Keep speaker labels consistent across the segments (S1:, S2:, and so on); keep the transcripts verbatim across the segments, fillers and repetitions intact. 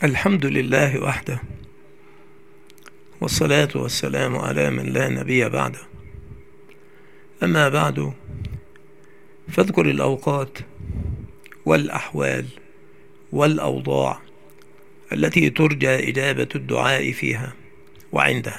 S1: الحمد لله وحده، والصلاة والسلام على من لا نبي بعده. أما بعد، فاذكر الأوقات والأحوال والأوضاع التي ترجى إجابة الدعاء فيها وعندها.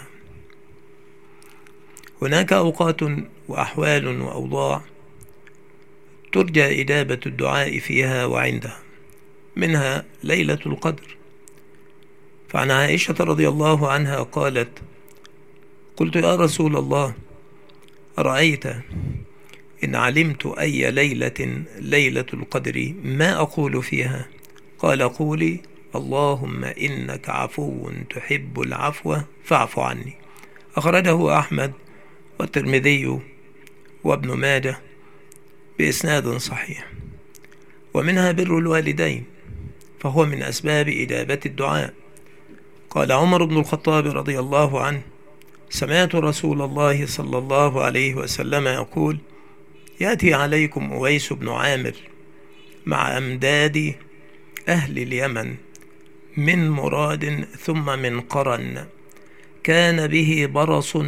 S1: هناك أوقات وأحوال وأوضاع ترجى إجابة الدعاء فيها وعندها، منها ليلة القدر. فعن عائشة رضي الله عنها قالت: قلت يا رسول الله، أرأيت إن علمت أي ليلة ليلة القدر ما أقول فيها؟ قال: قولي اللهم إنك عفو تحب العفو فاعف عني. أخرجه أحمد والترمذي وابن ماجه بإسناد صحيح. ومنها بر الوالدين، فهو من أسباب إجابة الدعاء. قال عمر بن الخطاب رضي الله عنه: سمعت رسول الله صلى الله عليه وسلم يقول: يأتي عليكم أويس بن عامر مع أمداد أهل اليمن من مراد ثم من قرن، كان به برص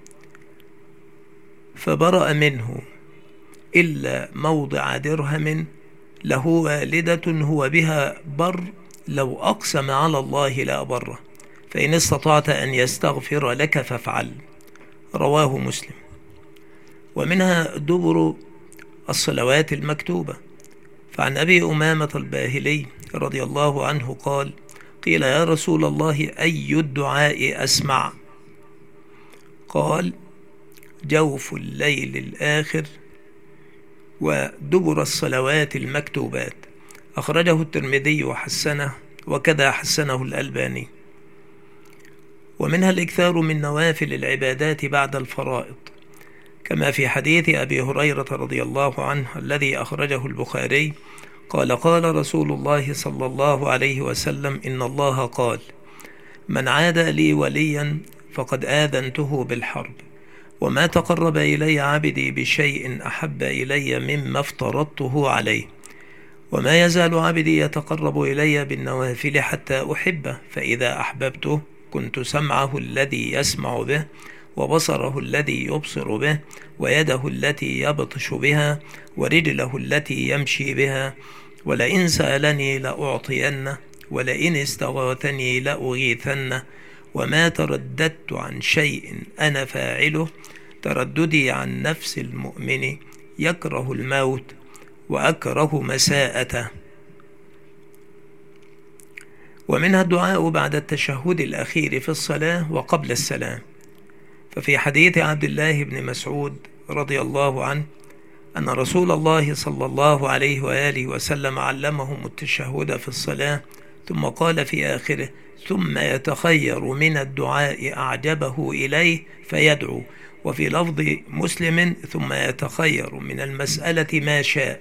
S1: فبرأ منه إلا موضع درهم، له والدة هو بها بر، لو أقسم على الله لأبره، فإن استطعت أن يستغفر لك فافعل. رواه مسلم. ومنها دبر الصلوات المكتوبة. فعن أبي أمامة الباهلي رضي الله عنه قال: قيل يا رسول الله أي الدعاء أسمع؟ قال: جوف الليل الآخر ودبر الصلوات المكتوبات. أخرجه الترمذي وحسنه، وكذا حسنه الألباني. ومنها الإكثار من نوافل العبادات بعد الفرائض، كما في حديث أبي هريرة رضي الله عنه الذي أخرجه البخاري قال: قال رسول الله صلى الله عليه وسلم: إن الله قال: من عاد لي وليا فقد آذنته بالحرب، وما تقرب إلي عبدي بشيء أحب إلي مما افترضته عليه، وما يزال عبدي يتقرب إلي بالنوافل حتى أحبه، فإذا أحببته كنت سمعه الذي يسمع به، وبصره الذي يبصر به، ويده التي يبطش بها، ورجله التي يمشي بها، ولئن سألني لأعطينه، ولئن استغاثني لأغيثنه، وما ترددت عن شيء أنا فاعله ترددي عن نفس المؤمن يكره الموت وأكره مساءته. ومنها الدعاء بعد التشهد الأخير في الصلاة وقبل السلام. ففي حديث عبد الله بن مسعود رضي الله عنه أن رسول الله صلى الله عليه وآله وسلم علمهم التشهد في الصلاة، ثم قال في آخره: ثم يتخير من الدعاء أعجبه إليه فيدعو. وفي لفظ مسلم: ثم يتخير من المسألة ما شاء.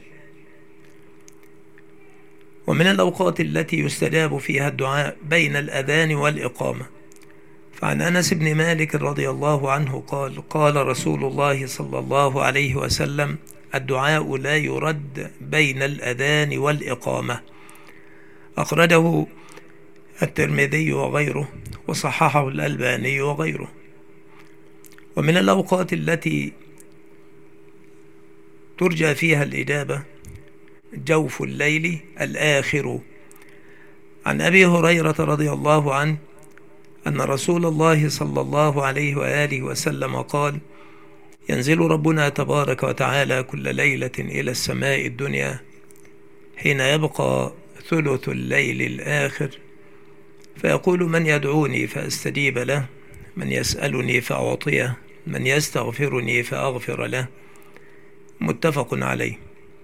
S1: ومن الأوقات التي يستجاب فيها الدعاء بين الأذان والإقامة. فعن أنس بن مالك رضي الله عنه قال: قال رسول الله صلى الله عليه وسلم: الدعاء لا يرد بين الأذان والإقامة. أخرجه الترمذي وغيره، وصححه الألباني وغيره. ومن الأوقات التي ترجى فيها الإجابة جوف الليل الآخر. عن أبي هريرة رضي الله عنه أن رسول الله صلى الله عليه وآله وسلم قال: ينزل ربنا تبارك وتعالى كل ليلة إلى السماء الدنيا حين يبقى ثلث الليل الآخر، فيقول: من يدعوني فأستجيب له، من يسألني فأعطيه، من يستغفرني فأغفر له. متفق عليه.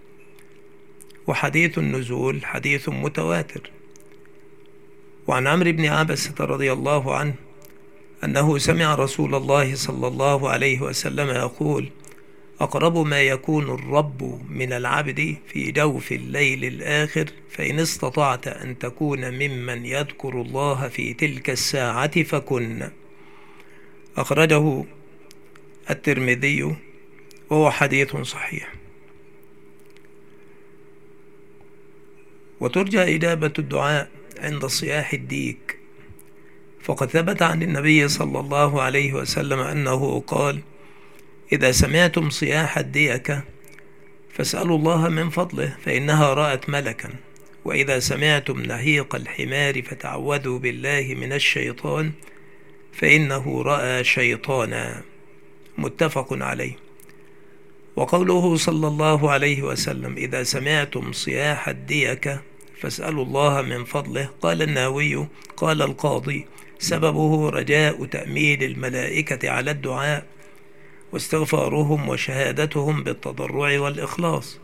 S1: وحديث النزول حديث متواتر. وعن عمرو بن عبسة رضي الله عنه أنه سمع رسول الله صلى الله عليه وسلم يقول: أقرب ما يكون الرب من العبد في جوف الليل الآخر، فإن استطعت أن تكون ممن يذكر الله في تلك الساعة فكن. أخرجه الترمذي وهو حديث صحيح. وترجى إجابة الدعاء عند صياح الديك، فقد ثبت عن النبي صلى الله عليه وسلم أنه قال: إذا سمعتم صياح الديكة فاسألوا الله من فضله فإنها رأت ملكا، وإذا سمعتم نهيق الحمار فتعوذوا بالله من الشيطان فإنه رأى شيطانا. متفق عليه. وقوله صلى الله عليه وسلم: إذا سمعتم صياح الديكة فاسألوا الله من فضله، قال النووي قال القاضي: سببه رجاء تأمين الملائكة على الدعاء واستغفارهم وشهادتهم بالتضرع والإخلاص.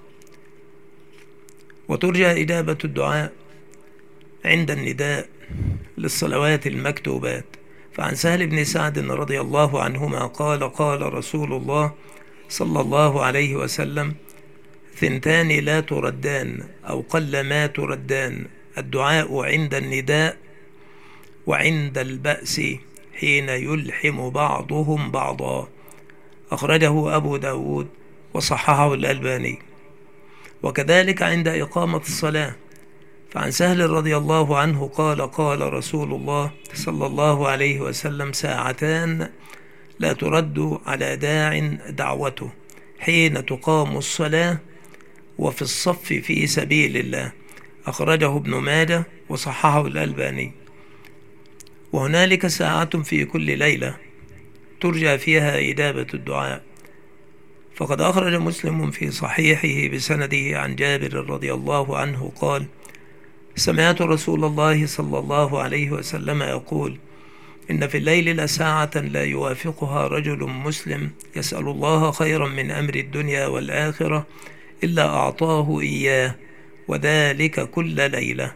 S1: وترجى إجابة الدعاء عند النداء للصلوات المكتوبات. فعن سهل بن سعد رضي الله عنهما قال: قال رسول الله صلى الله عليه وسلم: ثنتان لا تردان أو قل ما تردان، الدعاء عند النداء وعند البأس حين يلحم بعضهم بعضا. أخرجه أبو داود وصححه الألباني. وكذلك عند إقامة الصلاة. فعن سهل رضي الله عنه قال: قال رسول الله صلى الله عليه وسلم: ساعتان لا ترد على داع دعوته، حين تقام الصلاة وفي الصف في سبيل الله. أخرجه ابن ماجه وصححه الألباني. وهنالك ساعة في كل ليلة ترجى فيها إجابة الدعاء. فقد أخرج مسلم في صحيحه بسنده عن جابر رضي الله عنه قال: سمعت رسول الله صلى الله عليه وسلم يقول: إن في الليل لساعة لا يوافقها رجل مسلم يسأل الله خيرا من أمر الدنيا والآخرة إلا أعطاه إياه، وذلك كل ليلة.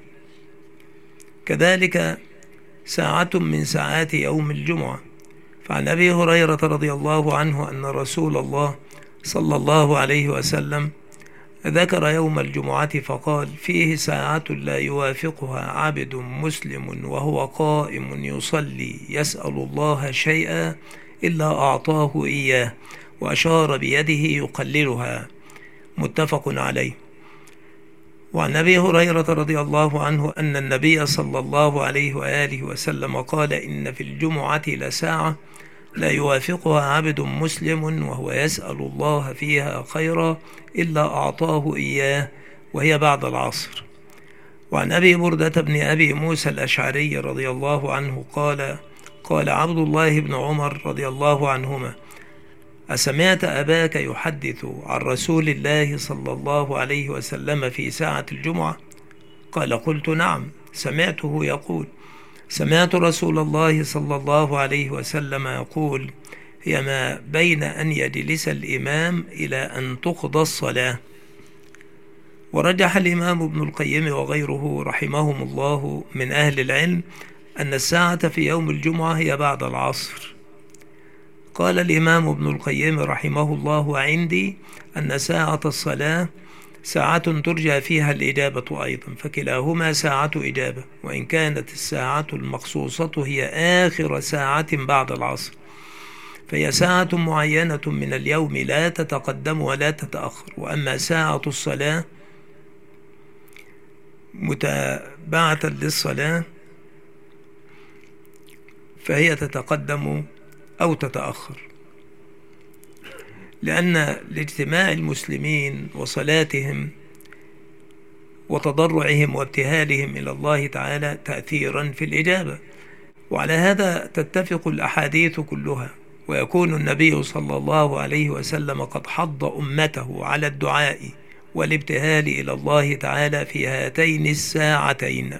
S1: كذلك ساعة من ساعات يوم الجمعة. فعن أبي هريرة رضي الله عنه أن رسول الله صلى الله عليه وسلم ذكر يوم الجمعة فقال: فيه ساعة لا يوافقها عبد مسلم وهو قائم يصلي يسأل الله شيئا إلا أعطاه إياه، وأشار بيده يقللها. متفق عليه. وعن أبي هريرة رضي الله عنه أن النبي صلى الله عليه وآله وسلم قال: إن في الجمعة لساعة لا يوافقها عبد مسلم وهو يسأل الله فيها خيرا إلا أعطاه إياه، وهي بعد العصر. وعن أبي بردة بن أبي موسى الأشعري رضي الله عنه قال: قال عبد الله بن عمر رضي الله عنهما: أسمعت أباك يحدث عن رسول الله صلى الله عليه وسلم في ساعة الجمعة؟ قال: قلت نعم، سمعته يقول: سمعت رسول الله صلى الله عليه وسلم يقول: هي ما بين أن يجلس الإمام إلى أن تقضى الصلاة. ورجح الإمام ابن القيم وغيره رحمهم الله من أهل العلم أن الساعة في يوم الجمعة هي بعد العصر. قال الإمام ابن القيم رحمه الله: عندي أن ساعة الصلاة ساعة ترجى فيها الإجابة أيضا، فكلاهما ساعة إجابة، وإن كانت الساعة المخصوصة هي آخر ساعة بعد العصر، فهي ساعة معينة من اليوم لا تتقدم ولا تتأخر. وأما ساعة الصلاة متابعة للصلاة فهي تتقدم أو تتأخر، لأن لاجتماع المسلمين وصلاتهم وتضرعهم وابتهالهم إلى الله تعالى تأثيرا في الإجابة. وعلى هذا تتفق الأحاديث كلها، ويكون النبي صلى الله عليه وسلم قد حض أمته على الدعاء والابتهال إلى الله تعالى في هاتين الساعتين.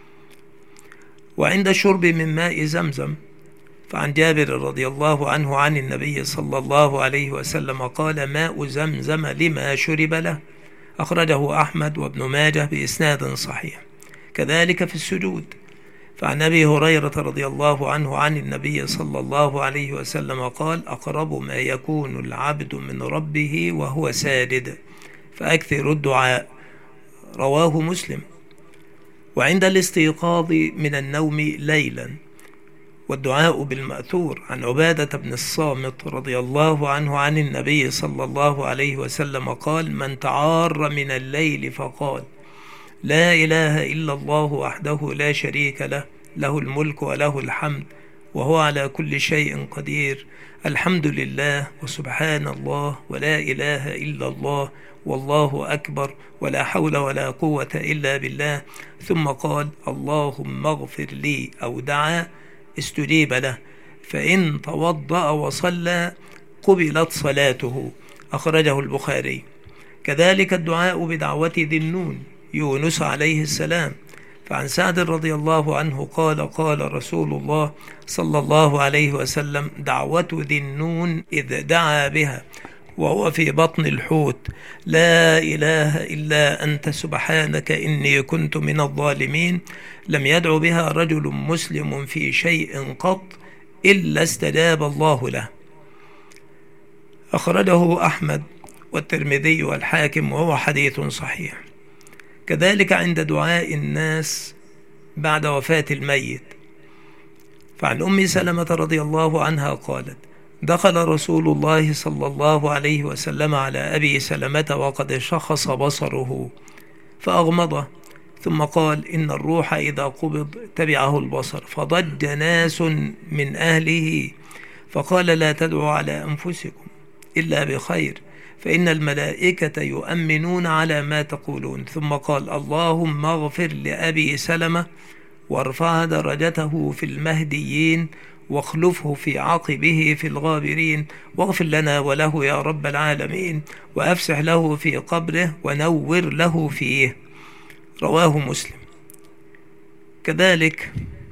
S1: وعند الشرب من ماء زمزم، فعن جابر رضي الله عنه عن النبي صلى الله عليه وسلم قال: ماء زمزم لما شرب له. أخرجه أحمد وابن ماجه بإسناد صحيح. كذلك في السجود. فعن أبي هريرة رضي الله عنه عن النبي صلى الله عليه وسلم قال: أقرب ما يكون العبد من ربه وهو ساجد فأكثر الدعاء. رواه مسلم. وعند الاستيقاظ من النوم ليلا، والدعاء بالمأثور عن عبادة بن الصامت رضي الله عنه عن النبي صلى الله عليه وسلم قال: من تعار من الليل فقال: لا إله إلا الله وحده لا شريك له، له الملك وله الحمد وهو على كل شيء قدير، الحمد لله وسبحان الله ولا إله إلا الله والله أكبر ولا حول ولا قوة إلا بالله. ثم قال اللهم اغفر لي، أو دعا استجيب له، فإن توضأ وصلى قبلت صلاته. أخرجه البخاري. كذلك الدعاء بدعوة ذي النون يونس عليه السلام، فعن سعد رضي الله عنه قال قال رسول الله صلى الله عليه وسلم دعوة ذي النون إذ دعا بها وهو في بطن الحوت، لا إله إلا أنت سبحانك إني كنت من الظالمين، لم يدع بها رجل مسلم في شيء قط إلا استجاب الله له. أخرجه أحمد والترمذي والحاكم وهو حديث صحيح. كذلك عند دعاء الناس بعد وفاة الميت، فعن أم سلمة رضي الله عنها قالت دخل رسول الله صلى الله عليه وسلم على أبي سلمة وقد شخص بصره فأغمضه، ثم قال إن الروح إذا قبض تبعه البصر، فضج ناس من أهله فقال لا تدعوا على أنفسكم إلا بخير فإن الملائكة يؤمنون على ما تقولون. ثم قال اللهم اغفر لأبي سلمة وارفع درجته في المهديين واخلفه في عقبه في الغابرين، واغفر لنا وله يا رب العالمين، وأفسح له في قبره ونور له فيه. رواه مسلم. كذلك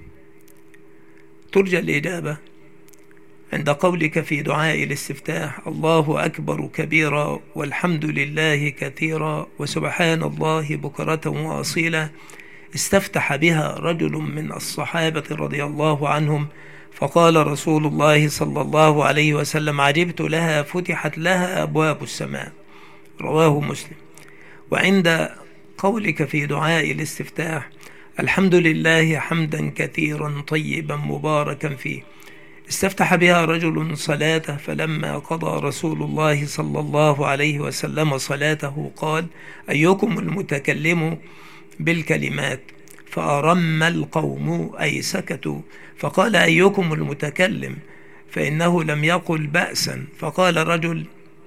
S1: ترجى الإجابة عند قولك في دعاء الاستفتاح الله أكبر كبيرا والحمد لله كثيرا وسبحان الله بكرة وأصيلا. استفتح بها رجل من الصحابة رضي الله عنهم فقال رسول الله صلى الله عليه وسلم عجبت لها فتحت لها أبواب السماء. رواه مسلم. وعند قولك في دعاء الاستفتاح الحمد لله حمدا كثيرا طيبا مباركا فيه، استفتح بها رجل صلاته، فلما قضى رسول الله صلى الله عليه وسلم صلاته قال أيكم المتكلم بالكلمات، فأرم القوم أي سكتوا، فقال أيكم المتكلم، فإنه لم يقل بأسا، فقال رجل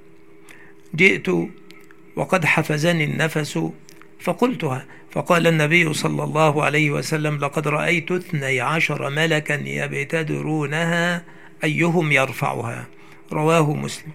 S1: جئت وقد حفزني النفس فقلتها، فقال النبي صلى الله عليه وسلم لقد رأيت اثني عشر ملكا يبتدرونها أيهم يرفعها. رواه مسلم.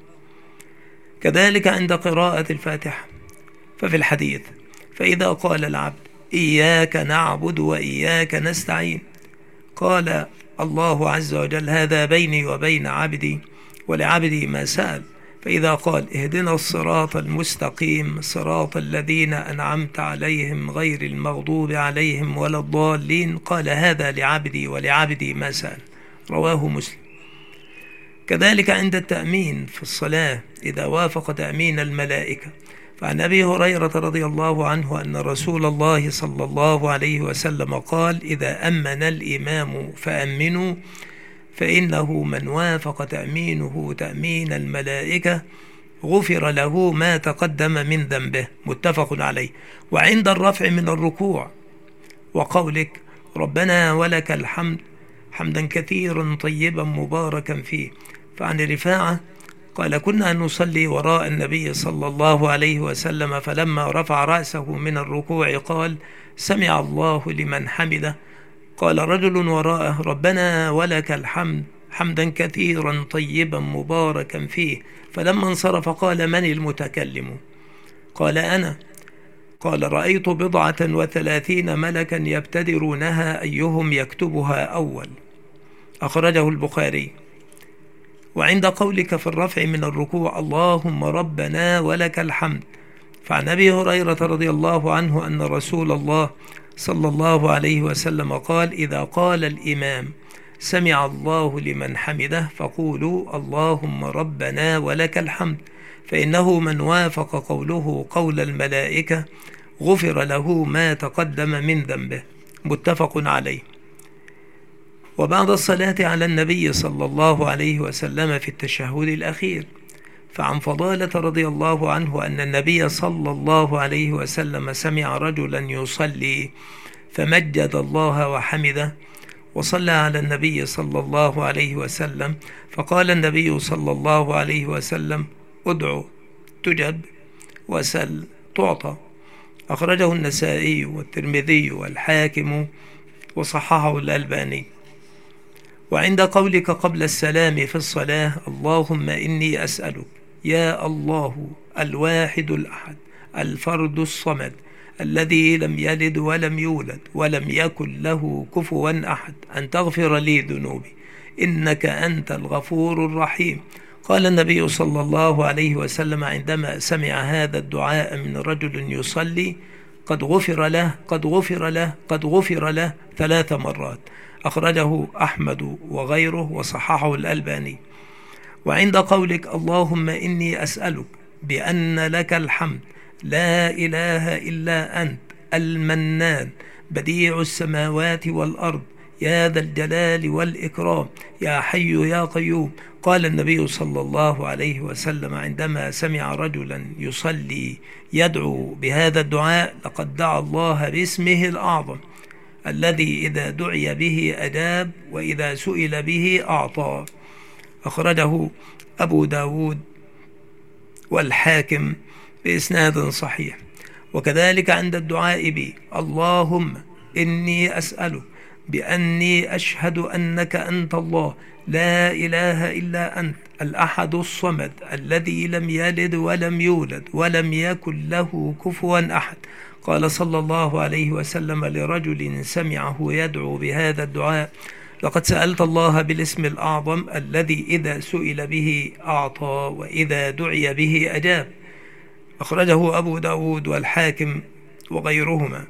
S1: كذلك عند قراءة الفاتحة، ففي الحديث فإذا قال العبد إياك نعبد وإياك نستعين قال الله عز وجل هذا بيني وبين عبدي ولعبدي ما سأل، فإذا قال اهدنا الصراط المستقيم صراط الذين أنعمت عليهم غير المغضوب عليهم ولا الضالين قال هذا لعبدي ولعبدي ما سأل. رواه مسلم. كذلك عند التأمين في الصلاة إذا وافق تأمين الملائكة، فعن أبي هريرة رضي الله عنه أن رسول الله صلى الله عليه وسلم قال إذا أمن الإمام فأمنوا، فإنه من وافق تأمينه تأمين الملائكة غفر له ما تقدم من ذنبه. متفق عليه. وعند الرفع من الركوع وقولك ربنا ولك الحمد حمدا كثيرا طيبا مباركا فيه، فعن رفاعة قال كنا نصلي وراء النبي صلى الله عليه وسلم فلما رفع رأسه من الركوع قال سمع الله لمن حمده، قال رجل وراءه ربنا ولك الحمد حمدا كثيرا طيبا مباركا فيه، فلما انصرف قال من المتكلم؟ قال أنا. قال رأيت بضعة وثلاثين ملكا يبتدرونها أيهم يكتبها أول. أخرجه البخاري. وعند قولك في الرفع من الركوع اللهم ربنا ولك الحمد، فعن أبي هريرة رضي الله عنه أن رسول الله صلى الله عليه وسلم قال إذا قال الإمام سمع الله لمن حمده فقولوا اللهم ربنا ولك الحمد، فإنه من وافق قوله قول الملائكة غفر له ما تقدم من ذنبه. متفق عليه. وبعد الصلاة على النبي صلى الله عليه وسلم في التشهد الأخير، فعن فضالة رضي الله عنه أن النبي صلى الله عليه وسلم سمع رجلا يصلي فمجد الله وحمده، وصلى على النبي صلى الله عليه وسلم، فقال النبي صلى الله عليه وسلم: ادعو تجب، وسل تعطى. أخرجه النسائي والترمذي والحاكم وصححه الألباني. وعند قولك قبل السلام في الصلاة: اللهم إني أسألك يا الله الواحد الأحد الفرد الصمد الذي لم يلد ولم يولد ولم يكن له كفوا أحد أن تغفر لي ذنوبي إنك أنت الغفور الرحيم. قال النبي صلى الله عليه وسلم عندما سمع هذا الدعاء من رجل يصلي: قد غفر له قد غفر له قد غفر له ثلاث مرات. أخرجه أحمد وغيره وصححه الألباني. وعند قولك: اللهم إني أسألك بأن لك الحمد لا إله إلا أنت المنان بديع السماوات والأرض يا ذا الجلال والإكرام يا حي يا قيوم. قال النبي صلى الله عليه وسلم عندما سمع رجلا يصلي يدعو بهذا الدعاء: لقد دعا الله باسمه الأعظم الذي إذا دعي به أجاب وإذا سئل به أعطى. أخرجه أبو داود والحاكم بإسناد صحيح. وكذلك عند الدعاء بي: اللهم إني أسألك بأني أشهد أنك أنت الله لا إله إلا أنت الأحد الصمد الذي لم يلد ولم يولد ولم يكن له كفوا أحد. قال صلى الله عليه وسلم لرجل سمعه يدعو بهذا الدعاء: لقد سألت الله بالاسم الأعظم الذي إذا سئل به أعطى وإذا دعي به أجاب. أخرجه أبو داود والحاكم وغيرهما.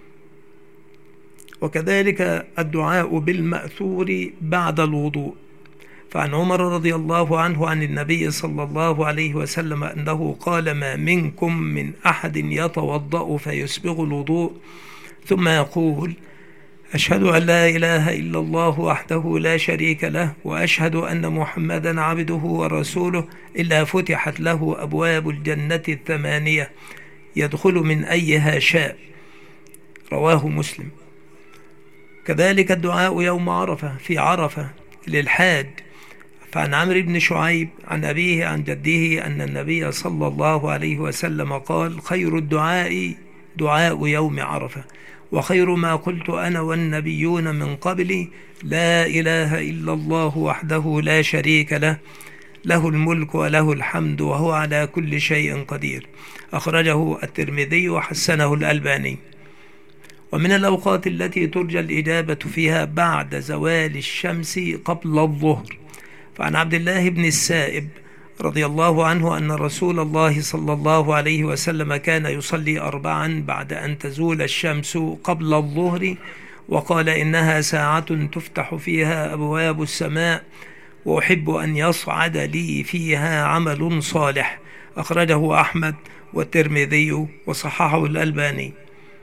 S1: وكذلك الدعاء بالمأثور بعد الوضوء. فعن عمر رضي الله عنه عن النبي صلى الله عليه وسلم أنه قال: ما منكم من أحد يتوضأ فيسبغ الوضوء ثم يقول: أشهد أن لا إله إلا الله وحده لا شريك له وأشهد أن محمدا عبده ورسوله إلا فتحت له أبواب الجنة الثمانية يدخل من أيها شاء. رواه مسلم. كذلك الدعاء يوم عرفة في عرفة للحاج. فعن عمرو بن شعيب عن أبيه عن جده أن النبي صلى الله عليه وسلم قال: خير الدعاء دعاء يوم عرفة، وخير ما قلت أنا والنبيون من قبلي لا إله إلا الله وحده لا شريك له له الملك وله الحمد وهو على كل شيء قدير. أخرجه الترمذي وحسنه الألباني. ومن الأوقات التي ترجى الإجابة فيها بعد زوال الشمس قبل الظهر. فعن عبد الله بن السائب رضي الله عنه أن رسول الله صلى الله عليه وسلم كان يصلي أربعا بعد أن تزول الشمس قبل الظهر، وقال: إنها ساعة تفتح فيها أبواب السماء وأحب أن يصعد لي فيها عمل صالح. أخرجه أحمد والترمذي وصححه الألباني.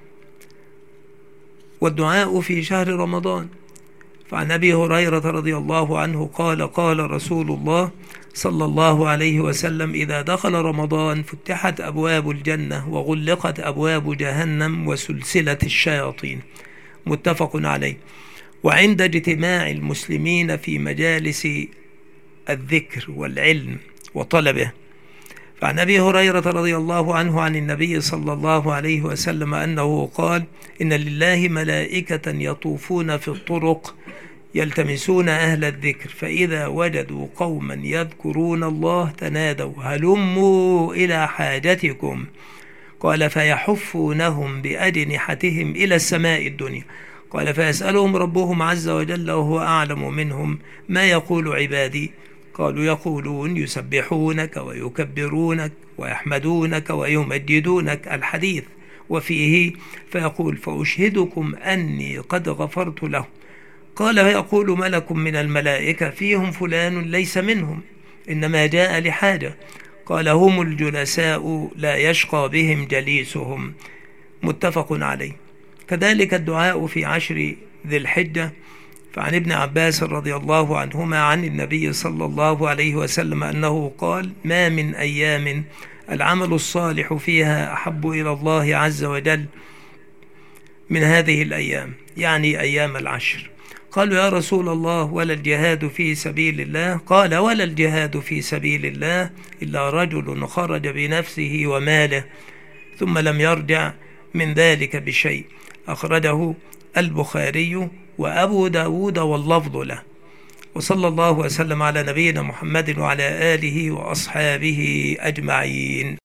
S1: والدعاء في شهر رمضان. فعن أبي هريرة رضي الله عنه قال: قال رسول الله صلى الله عليه وسلم: إذا دخل رمضان فتحت أبواب الجنة وغلقت أبواب جهنم وسلسلة الشياطين. متفق عليه. وعند اجتماع المسلمين في مجالس الذكر والعلم وطلبه. فعن أبي هريرة رضي الله عنه عن النبي صلى الله عليه وسلم أنه قال: إن لله ملائكة يطوفون في الطرق يلتمسون أهل الذكر، فإذا وجدوا قوما يذكرون الله تنادوا هلموا إلى حاجتكم. قال: فيحفونهم بأجنحتهم إلى السماء الدنيا. قال: فيسألهم ربهم عز وجل وهو أعلم منهم: ما يقول عبادي؟ قالوا: يقولون يسبحونك ويكبرونك ويحمدونك ويمجدونك. الحديث. وفيه: فيقول: فأشهدكم أني قد غفرت له. قال: فيقول ملك من الملائكة: فيهم فلان ليس منهم، إنما جاء لحاجة. قال: هم الجلساء لا يشقى بهم جليسهم. متفق عليه. كذلك الدعاء في عشر ذي الحجة. فعن ابن عباس رضي الله عنهما عن النبي صلى الله عليه وسلم أنه قال: ما من أيام العمل الصالح فيها أحب إلى الله عز وجل من هذه الأيام، يعني أيام العشر. قالوا: يا رسول الله ولا الجهاد في سبيل الله؟ قال: ولا الجهاد في سبيل الله إلا رجل خرج بنفسه وماله ثم لم يرجع من ذلك بشيء. أخرجه البخاري وأبو داود واللفظ له. وصلى الله وسلم على نبينا محمد وعلى آله وأصحابه أجمعين.